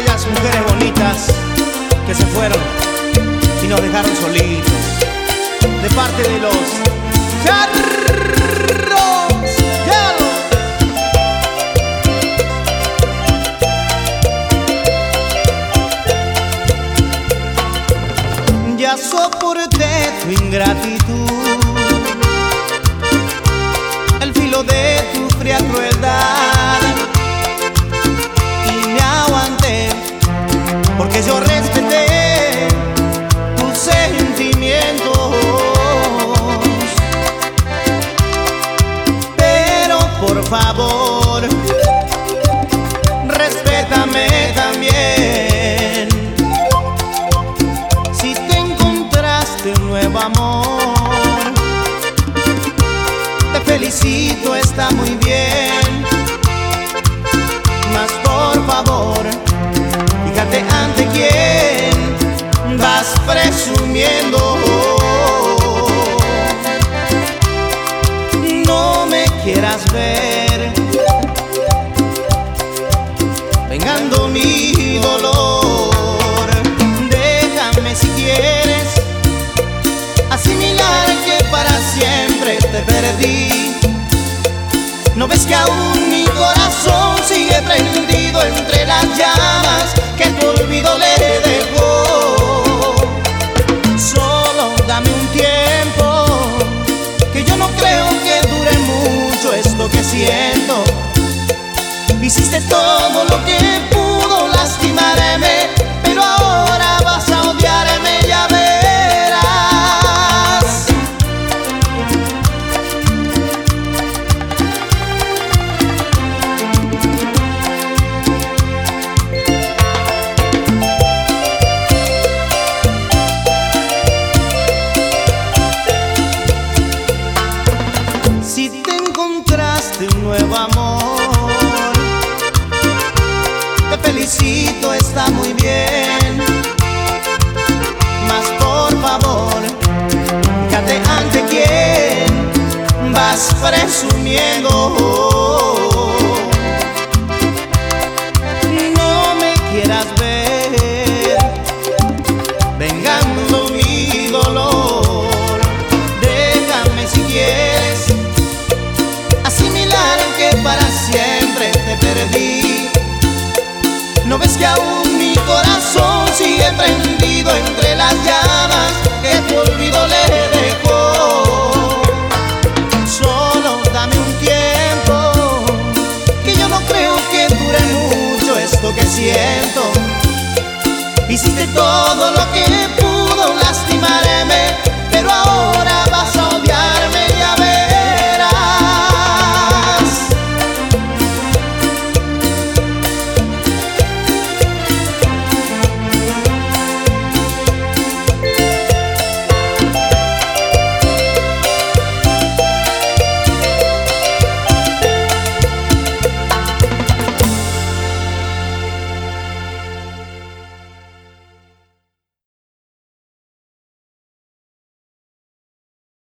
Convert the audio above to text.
aquellas mujeres bonitas que se fueron y nos dejaron solitos. De parte de los charros, ya soporté tu ingratitud, el filo de tu fría crueldad, y me aguanté porque yo respeté tus sentimientos. Pero por favor, respétame también. Si te encontraste un nuevo amor, te felicito, está muy bien. Mas por favor, fíjate ante quién vas presumiendo. No me quieras ver vengando mi dolor. Déjame si quieres asimilar que para siempre te perdí. ¿No ves que aún mi corazón sigue prendido entre las llamas que tu olvido le dejó? Solo dame un tiempo, que yo no creo que dure mucho esto que siento. Hiciste todo lo que pudo lastimarme, pero ahora vas a odiarme, ya verás. Si te encontraste un nuevo amor, te felicito, está muy bien. Mas por favor, fíjate ante quién vas presumiendo. No me quieras ver vengando mi dolor. Déjame si quieres asimilar que para siempre te perdí. ¿No ves que aún mi corazón sigue prendido entre las llamas que tu olvido le dejó? Solo dame un tiempo, que yo no creo que dure mucho esto que siento. Hiciste todo lo que pudo lastimarme,